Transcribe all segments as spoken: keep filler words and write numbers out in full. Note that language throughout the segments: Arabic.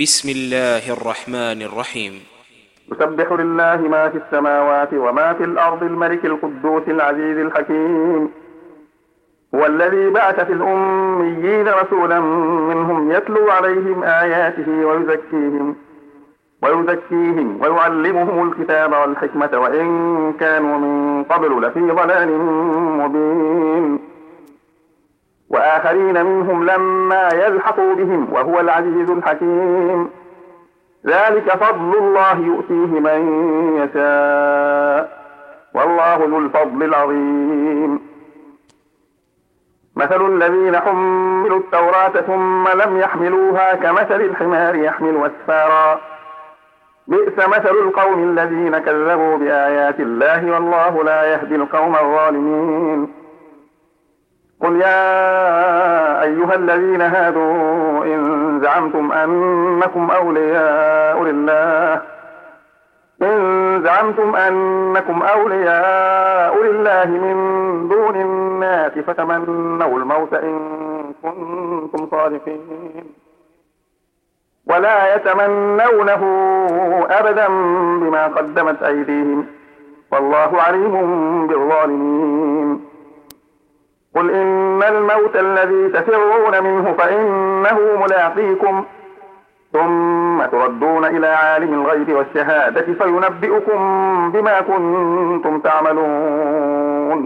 بسم الله الرحمن الرحيم. يسبح لله ما في السماوات وما في الأرض الملك القدوس العزيز الحكيم. هو الذي بعث في الأميين رسولا منهم يتلو عليهم آياته ويزكيهم ويزكيهم ويعلمهم الكتاب والحكمة وإن كانوا من قبل لفي ضلال مبين. وآخرين منهم لما يلحقوا بهم وهو العزيز الحكيم. ذلك فضل الله يؤتيه من يشاء والله ذو الفضل العظيم. مثل الذين حملوا التوراة ثم لم يحملوها كمثل الحمار يحمل أسفارا بئس مثل القوم الذين كذبوا بآيات الله والله لا يهدي القوم الظالمين. قل يا أيها الذين هادوا إن زعمتم أنكم أولياء لله إن زعمتم أنكم أولياء لله من دون الناس فتمنوا الموت إن كنتم صادقين ولا يتمنونه أبدا بما قدمت أيديهم والله عليم بالظالمين. قل إن الموت الذي تفرون منه فإنه ملاقيكم ثم تردون إلى عالم الغيب والشهادة فينبئكم بما كنتم تعملون.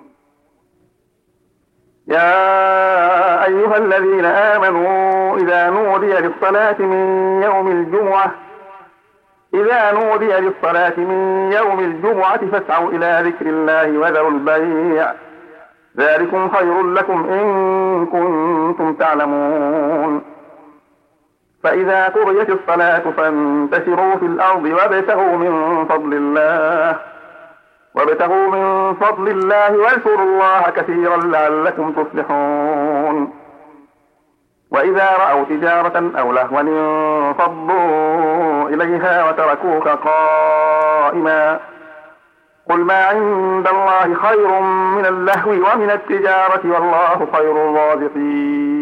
يا أيها الذين آمنوا إذا نودي للصلاة من يوم الجمعة إذا نودي للصلاة من يوم الجمعة فاسعوا إلى ذكر الله وذروا البيع ذلكم خير لكم إن كنتم تعلمون. فإذا قضيت الصلاة فانتشروا في الأرض وابتغوا من فضل الله وابتغوا من فضل الله واذكروا الله كثيرا لعلكم تفلحون. وإذا رأوا تجارة أو لهوا انفضوا إليها وتركوك قائما قل ما عند الله خير من اللهو ومن التجارة والله خير الرازقين.